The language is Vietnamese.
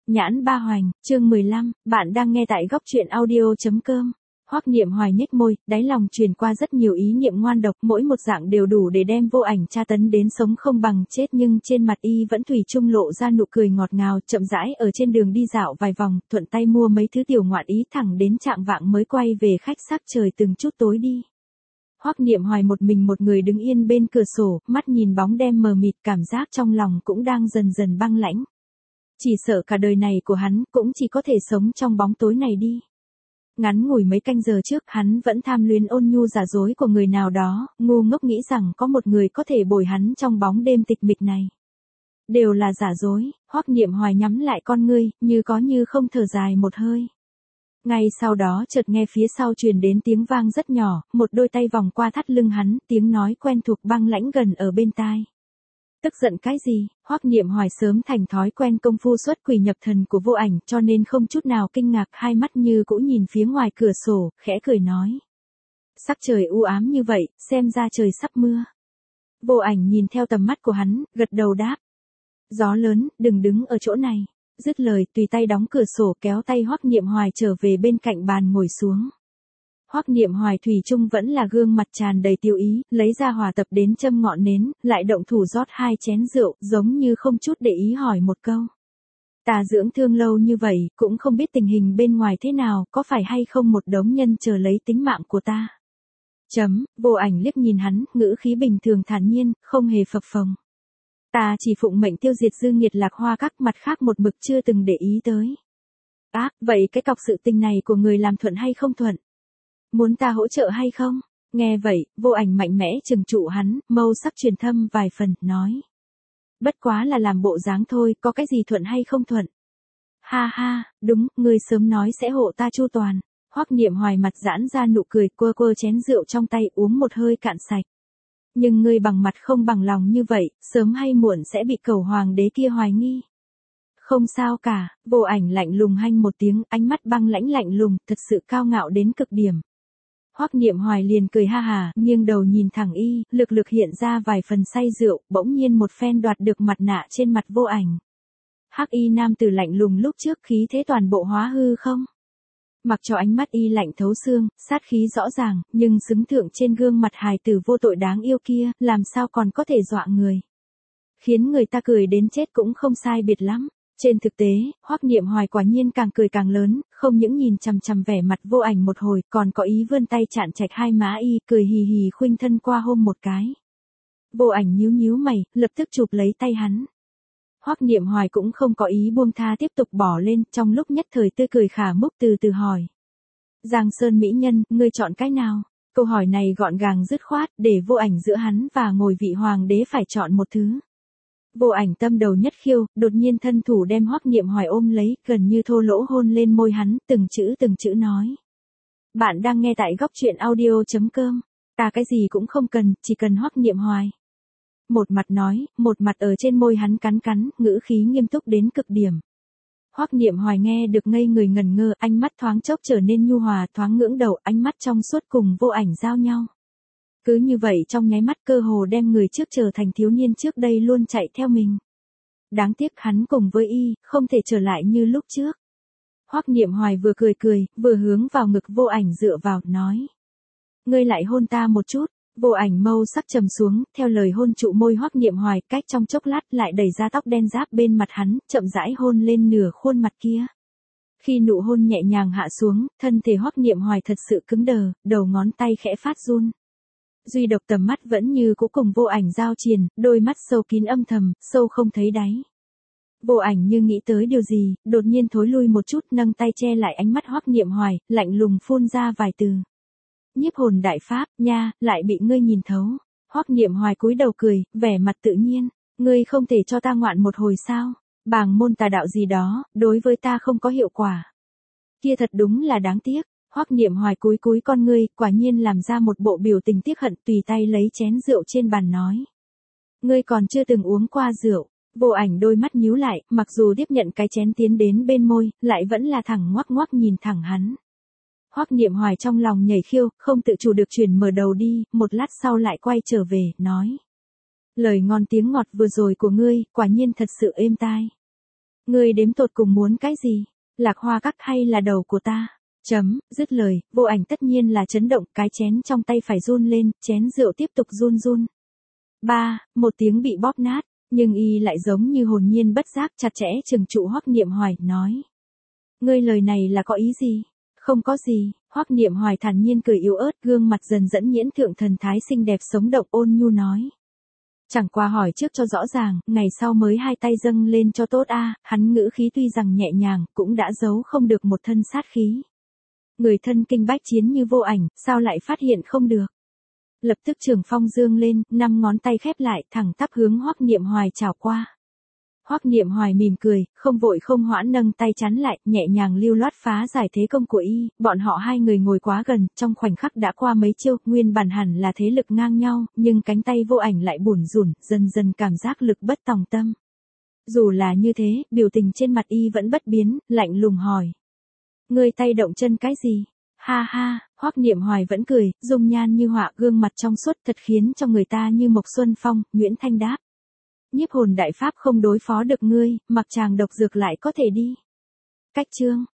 Nhãn ba hoành, chương 15, bạn đang nghe tại góc truyện audio.com. Hoắc Niệm Hoài nhếch môi, đáy lòng truyền qua rất nhiều ý niệm ngoan độc, mỗi một dạng đều đủ để đem Vô Ảnh tra tấn đến sống không bằng chết, nhưng trên mặt y vẫn thủy chung lộ ra nụ cười ngọt ngào, chậm rãi ở trên đường đi dạo vài vòng, thuận tay mua mấy thứ tiểu ngoạn ý thẳng đến chạng vạng mới quay về khách sạn, trời từng chút tối đi. Hoắc Niệm Hoài một mình một người đứng yên bên cửa sổ, mắt nhìn bóng đêm mờ mịt, cảm giác trong lòng cũng đang dần dần băng lãnh. Chỉ sợ cả đời này của hắn cũng chỉ có thể sống trong bóng tối này đi. Ngắn ngủi mấy canh giờ trước hắn vẫn tham luyến ôn nhu giả dối của người nào đó, ngu ngốc nghĩ rằng có một người có thể bồi hắn trong bóng đêm tịch mịch này. Đều là giả dối, Hoắc Niệm Hoài nhắm lại con ngươi, như có như không thở dài một hơi. Ngay sau đó chợt nghe phía sau truyền đến tiếng vang rất nhỏ, một đôi tay vòng qua thắt lưng hắn, tiếng nói quen thuộc băng lãnh gần ở bên tai. Tức giận cái gì? Hoắc Niệm Hoài sớm thành thói quen công phu xuất quỷ nhập thần của Vô Ảnh, cho nên không chút nào kinh ngạc, hai mắt như cũ nhìn phía ngoài cửa sổ, khẽ cười nói. Sắc trời u ám như vậy, xem ra trời sắp mưa. Vô Ảnh nhìn theo tầm mắt của hắn, gật đầu đáp. Gió lớn, đừng đứng ở chỗ này. Dứt lời, tùy tay đóng cửa sổ, kéo tay Hoắc Niệm Hoài trở về bên cạnh bàn ngồi xuống. Hoắc Niệm Hoài thủy chung vẫn là gương mặt tràn đầy tiêu ý, lấy ra hòa tập đến châm ngọn nến, lại động thủ rót 2 chén rượu, giống như không chút để ý hỏi một câu. Ta dưỡng thương lâu như vậy, cũng không biết tình hình bên ngoài thế nào, có phải hay không một đống nhân chờ lấy tính mạng của ta. Vô Ảnh liếc nhìn hắn, ngữ khí bình thường thản nhiên, không hề phập phồng. Ta chỉ phụng mệnh tiêu diệt dư nghiệt Lạc Hoa Các, mặt khác một mực chưa từng để ý tới. Vậy cái cọc sự tình này của người làm thuận hay không thuận? Muốn ta hỗ trợ hay không? Nghe vậy, Vô Ảnh mạnh mẽ trừng trụ hắn, mâu sắc truyền thâm vài phần, nói. Bất quá là làm bộ dáng thôi, có cái gì thuận hay không thuận? Ha ha, đúng, ngươi sớm nói sẽ hộ ta chu toàn. Hoắc Niệm Hoài mặt giãn ra nụ cười, quơ quơ chén rượu trong tay, uống một hơi cạn sạch. Nhưng ngươi bằng mặt không bằng lòng như vậy, sớm hay muộn sẽ bị cẩu hoàng đế kia hoài nghi. Không sao cả, Vô Ảnh lạnh lùng hanh một tiếng, ánh mắt băng lãnh lạnh lùng, thật sự cao ngạo đến cực điểm. Hoắc Niệm Hoài liền cười ha hà, nghiêng đầu nhìn thẳng y, lực lực hiện ra vài phần say rượu, bỗng nhiên một phen đoạt được mặt nạ trên mặt Vô Ảnh. Hắc y nam tử lạnh lùng lúc trước khí thế toàn bộ hóa hư không? Mặc cho ánh mắt y lạnh thấu xương, sát khí rõ ràng, nhưng xứng thượng trên gương mặt hài tử vô tội đáng yêu kia, làm sao còn có thể dọa người. Khiến người ta cười đến chết cũng không sai biệt lắm. Trên thực tế, Hoắc Niệm Hoài quả nhiên càng cười càng lớn, không những nhìn chằm chằm vẻ mặt Vô Ảnh một hồi, còn có ý vươn tay chạn chạch hai má y, cười hì hì khuynh thân qua hôn một cái. Vô Ảnh nhíu nhíu mày, lập tức chụp lấy tay hắn. Hoắc Niệm Hoài cũng không có ý buông tha, tiếp tục bỏ lên, trong lúc nhất thời tươi cười khả múc, từ từ hỏi. Giang Sơn mỹ nhân, ngươi chọn cái nào? Câu hỏi này gọn gàng dứt khoát, để Vô Ảnh giữa hắn và ngồi vị hoàng đế phải chọn một thứ. Vô Ảnh tâm đầu nhất khiêu, đột nhiên thân thủ đem Hoắc Niệm Hoài ôm lấy, gần như thô lỗ hôn lên môi hắn, từng chữ nói. Bạn đang nghe tại góc truyện audio.com. Ta cái gì cũng không cần, chỉ cần Hoắc Niệm Hoài. Một mặt nói, một mặt ở trên môi hắn cắn cắn, ngữ khí nghiêm túc đến cực điểm. Hoắc Niệm Hoài nghe được ngây người ngẩn ngơ, ánh mắt thoáng chốc trở nên nhu hòa, thoáng ngưỡng đầu, ánh mắt trong suốt cùng Vô Ảnh giao nhau. Cứ như vậy trong nháy mắt cơ hồ đem người trước trở thành thiếu niên trước đây luôn chạy theo mình. Đáng tiếc hắn cùng với y, không thể trở lại như lúc trước. Hoắc Niệm Hoài vừa cười, vừa hướng vào ngực Vô Ảnh dựa vào, nói. Ngươi lại hôn ta một chút. Vô Ảnh mâu sắc trầm xuống, theo lời hôn trụ môi Hoắc Niệm Hoài, cách trong chốc lát lại đẩy ra tóc đen giáp bên mặt hắn, chậm rãi hôn lên nửa khuôn mặt kia. Khi nụ hôn nhẹ nhàng hạ xuống, thân thể Hoắc Niệm Hoài thật sự cứng đờ, đầu ngón tay khẽ phát run. Duy độc tầm mắt vẫn như cũ cùng Vô Ảnh giao triền, đôi mắt sâu kín âm thầm, sâu không thấy đáy. Vô Ảnh như nghĩ tới điều gì, đột nhiên thối lui một chút, nâng tay che lại ánh mắt Hoắc Niệm Hoài, lạnh lùng phun ra vài từ. Nhiếp hồn đại pháp, nha, lại bị ngươi nhìn thấu. Hoắc Niệm Hoài cúi đầu cười, vẻ mặt tự nhiên. Ngươi không thể cho ta ngoạn một hồi sao? Bàng môn tà đạo gì đó, đối với ta không có hiệu quả. Kia thật đúng là đáng tiếc. Hoắc Niệm Hoài cúi con ngươi, quả nhiên làm ra một bộ biểu tình tiếc hận, tùy tay lấy chén rượu trên bàn nói. Ngươi còn chưa từng uống qua rượu. Vô Ảnh đôi mắt nhíu lại, mặc dù tiếp nhận cái chén tiến đến bên môi, lại vẫn là thẳng ngoắc nhìn thẳng hắn. Hoắc Niệm Hoài trong lòng nhảy khiêu, không tự chủ được chuyển mở đầu đi, một lát sau lại quay trở về, nói. Lời ngon tiếng ngọt vừa rồi của ngươi, quả nhiên thật sự êm tai. Ngươi đếm tột cùng muốn cái gì? Lạc Hoa Các hay là đầu của ta? Dứt lời, Vô Ảnh tất nhiên là chấn động, cái chén trong tay phải run lên, chén rượu tiếp tục run run. Một tiếng bị bóp nát, nhưng y lại giống như hồn nhiên bất giác chặt chẽ chừng trụ Hoắc Niệm Hoài, nói. Ngươi lời này là có ý gì? Không có gì, Hoắc Niệm Hoài thản nhiên cười yếu ớt, gương mặt dần dẫn nhiễm thượng thần thái xinh đẹp sống động ôn nhu nói. Chẳng qua hỏi trước cho rõ ràng, ngày sau mới hai tay dâng lên cho tốt a. Hắn ngữ khí tuy rằng nhẹ nhàng, cũng đã giấu không được một thân sát khí. Người thân kinh bách chiến như Vô Ảnh, sao lại phát hiện không được? Lập tức trường phong dương lên, 5 ngón tay khép lại, thẳng tắp hướng Hoắc Niệm Hoài chào qua. Hoắc Niệm Hoài mỉm cười, không vội không hoãn nâng tay chắn lại, nhẹ nhàng lưu loát phá giải thế công của y. Bọn họ hai người ngồi quá gần, trong khoảnh khắc đã qua mấy chiêu, nguyên bản hẳn là thế lực ngang nhau, nhưng cánh tay Vô Ảnh lại bủn rủn, dần dần cảm giác lực bất tòng tâm. Dù là như thế, biểu tình trên mặt y vẫn bất biến, lạnh lùng hỏi. Ngươi tay động chân cái gì? Ha ha, Hoắc Niệm Hoài vẫn cười, dung nhan như họa, gương mặt trong suốt thật khiến cho người ta như Mộc Xuân Phong. Nguyễn Thanh đáp. Nhiếp hồn đại pháp không đối phó được ngươi, mặc chàng độc dược lại có thể đi. Cách chương